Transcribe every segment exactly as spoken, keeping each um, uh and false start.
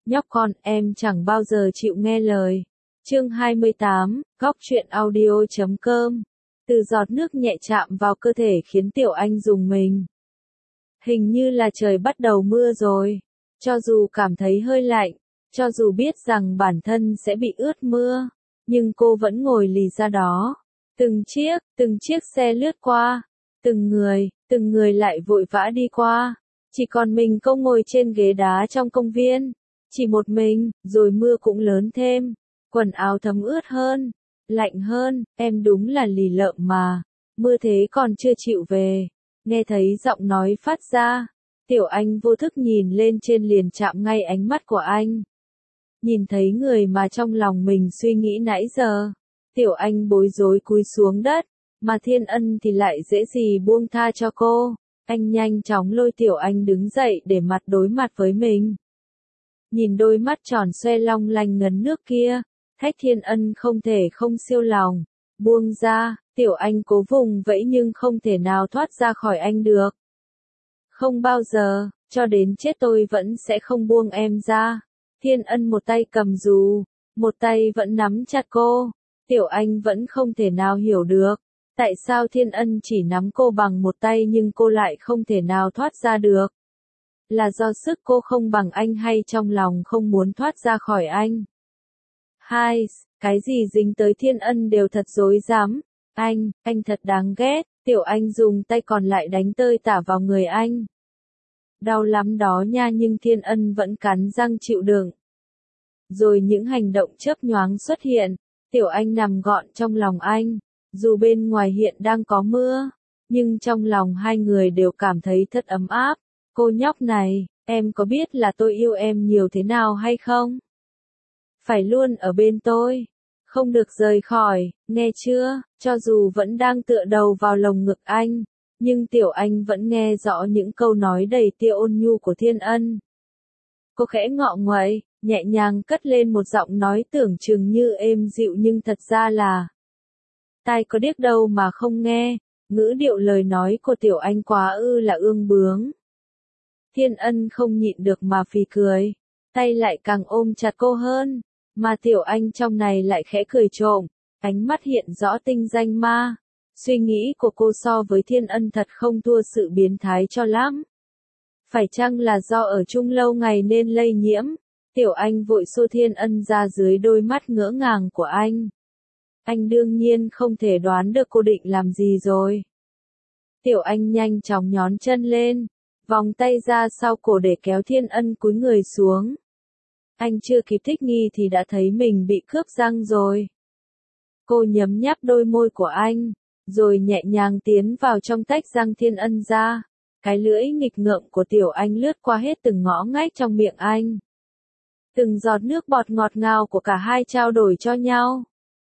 nhóc con, em chẳng bao giờ chịu nghe lời. Chương hai mươi tám, góc truyện audio chấm com. Từ giọt nước nhẹ chạm vào cơ thể khiến Tiểu Anh rùng mình. Hình như là trời bắt đầu mưa rồi. Cho dù cảm thấy hơi lạnh, cho dù biết rằng bản thân sẽ bị ướt mưa, nhưng cô vẫn ngồi lì ra đó. Từng chiếc, từng chiếc xe lướt qua, từng người, từng người lại vội vã đi qua. Chỉ còn mình cô ngồi trên ghế đá trong công viên. Chỉ một mình, rồi mưa cũng lớn thêm. Quần áo thấm ướt hơn, lạnh hơn, em đúng là lì lợm mà. Mưa thế còn chưa chịu về. Nghe thấy giọng nói phát ra, Tiểu Anh vô thức nhìn lên trên liền chạm ngay ánh mắt của anh. Nhìn thấy người mà trong lòng mình suy nghĩ nãy giờ, Tiểu Anh bối rối cúi xuống đất, mà Thiên Ân thì lại dễ gì buông tha cho cô. Anh nhanh chóng lôi Tiểu Anh đứng dậy để mặt đối mặt với mình. Nhìn đôi mắt tròn xoe long lanh ngấn nước kia, Thách Thiên Ân không thể không siêu lòng. Buông ra, Tiểu Anh cố vùng vẫy nhưng không thể nào thoát ra khỏi anh được. Không bao giờ, cho đến chết tôi vẫn sẽ không buông em ra. Thiên Ân một tay cầm dù, một tay vẫn nắm chặt cô. Tiểu Anh vẫn không thể nào hiểu được, tại sao Thiên Ân chỉ nắm cô bằng một tay nhưng cô lại không thể nào thoát ra được. Là do sức cô không bằng anh hay trong lòng không muốn thoát ra khỏi anh? Hai, cái gì dính tới Thiên Ân đều thật dối dám. Anh, anh thật đáng ghét. Tiểu Anh dùng tay còn lại đánh tơi tả vào người anh. Đau lắm đó nha, nhưng Thiên Ân vẫn cắn răng chịu đựng. Rồi những hành động chớp nhoáng xuất hiện. Tiểu Anh nằm gọn trong lòng anh. Dù bên ngoài hiện đang có mưa, nhưng trong lòng hai người đều cảm thấy thật ấm áp. Cô nhóc này, em có biết là tôi yêu em nhiều thế nào hay không? Phải luôn ở bên tôi, không được rời khỏi, nghe chưa? Cho dù vẫn đang tựa đầu vào lồng ngực anh, nhưng Tiểu Anh vẫn nghe rõ những câu nói đầy tia ôn nhu của Thiên Ân. Cô khẽ ngọ nguậy, nhẹ nhàng cất lên một giọng nói tưởng chừng như êm dịu nhưng thật ra là tai có điếc đâu mà không nghe. Ngữ điệu lời nói của Tiểu Anh quá ư là ương bướng. Thiên Ân không nhịn được mà phì cười, tay lại càng ôm chặt cô hơn, mà Tiểu Anh trong này lại khẽ cười trộm, ánh mắt hiện rõ tinh danh ma. Suy nghĩ của cô so với Thiên Ân thật không thua sự biến thái cho lắm. Phải chăng là do ở chung lâu ngày nên lây nhiễm? Tiểu Anh vội xô Thiên Ân ra dưới đôi mắt ngỡ ngàng của anh. Anh đương nhiên không thể đoán được cô định làm gì rồi. Tiểu Anh nhanh chóng nhón chân lên, vòng tay ra sau cổ để kéo Thiên Ân cúi người xuống. Anh chưa kịp thích nghi thì đã thấy mình bị cướp răng rồi. Cô nhấm nháp đôi môi của anh, rồi nhẹ nhàng tiến vào trong tách răng Thiên Ân ra. Cái lưỡi nghịch ngợm của Tiểu Anh lướt qua hết từng ngõ ngách trong miệng anh. Từng giọt nước bọt ngọt ngào của cả hai trao đổi cho nhau.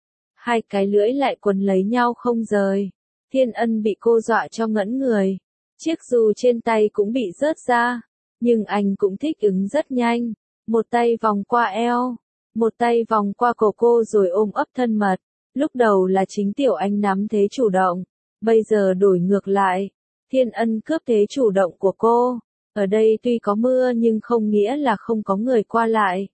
Hai cái lưỡi lại quấn lấy nhau không rời. Thiên Ân bị cô dọa cho ngẩn người. Chiếc dù trên tay cũng bị rớt ra. Nhưng anh cũng thích ứng rất nhanh. Một tay vòng qua eo, một tay vòng qua cổ cô rồi ôm ấp thân mật. Lúc đầu là chính Tiểu Anh nắm thế chủ động. Bây giờ đổi ngược lại. Thiên Ân cướp thế chủ động của cô. Ở đây tuy có mưa nhưng không nghĩa là không có người qua lại.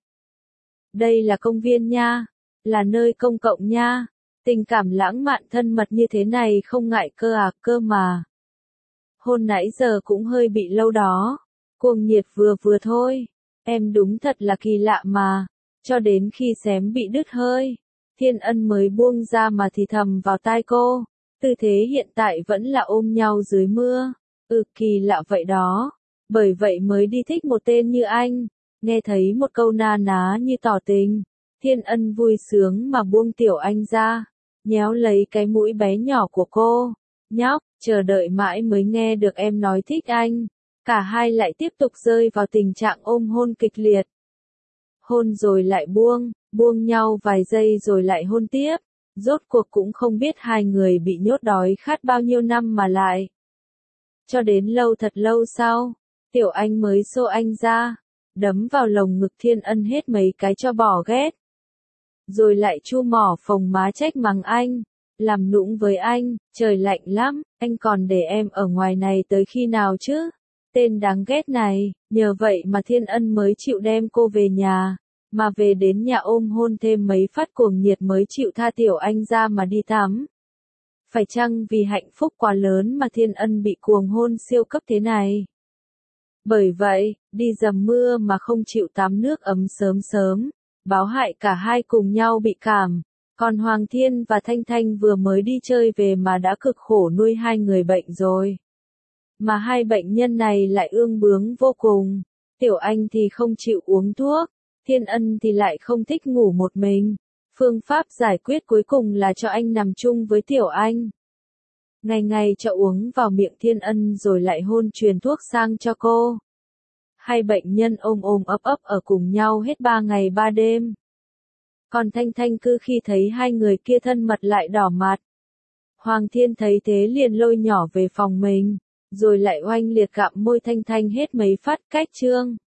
Đây là công viên nha. Là nơi công cộng nha. Tình cảm lãng mạn thân mật như thế này không ngại cơ à cơ mà. Hôn nãy giờ cũng hơi bị lâu đó. Cuồng nhiệt vừa vừa thôi. Em đúng thật là kỳ lạ mà. Cho đến khi xém bị đứt hơi, Thiên Ân mới buông ra mà thì thầm vào tai cô. Tư thế hiện tại vẫn là ôm nhau dưới mưa. Ừ, kỳ lạ vậy đó. Bởi vậy mới đi thích một tên như anh. Nghe thấy một câu na ná như tỏ tình, Thiên Ân vui sướng mà buông Tiểu Anh ra, nhéo lấy cái mũi bé nhỏ của cô. Nhóc, chờ đợi mãi mới nghe được em nói thích anh. Cả hai lại tiếp tục rơi vào tình trạng ôm hôn kịch liệt. Hôn rồi lại buông, buông nhau vài giây rồi lại hôn tiếp. Rốt cuộc cũng không biết hai người bị nhốt đói khát bao nhiêu năm mà lại. Cho đến lâu thật lâu sau, Tiểu Anh mới xô anh ra, đấm vào lồng ngực Thiên Ân hết mấy cái cho bỏ ghét. Rồi lại chu mỏ phồng má trách mắng anh, làm nũng với anh, trời lạnh lắm, anh còn để em ở ngoài này tới khi nào chứ? Tên đáng ghét này, nhờ vậy mà Thiên Ân mới chịu đem cô về nhà, mà về đến nhà ôm hôn thêm mấy phát cuồng nhiệt mới chịu tha Tiểu Anh ra mà đi tắm. Phải chăng vì hạnh phúc quá lớn mà Thiên Ân bị cuồng hôn siêu cấp thế này? Bởi vậy, đi dầm mưa mà không chịu tắm nước ấm sớm sớm, báo hại cả hai cùng nhau bị cảm. Còn Hoàng Thiên và Thanh Thanh vừa mới đi chơi về mà đã cực khổ nuôi hai người bệnh rồi. Mà hai bệnh nhân này lại ương bướng vô cùng. Tiểu Anh thì không chịu uống thuốc, Thiên Ân thì lại không thích ngủ một mình. Phương pháp giải quyết cuối cùng là cho anh nằm chung với Tiểu Anh. Ngày ngày cho uống vào miệng Thiên Ân rồi lại hôn truyền thuốc sang cho cô. Hai bệnh nhân ôm ôm ấp ấp ở cùng nhau hết ba ngày ba đêm. Còn Thanh Thanh cứ khi thấy hai người kia thân mật lại đỏ mặt. Hoàng Thiên thấy thế liền lôi nhỏ về phòng mình, rồi lại oanh liệt gặm môi Thanh Thanh hết mấy phát cách trương.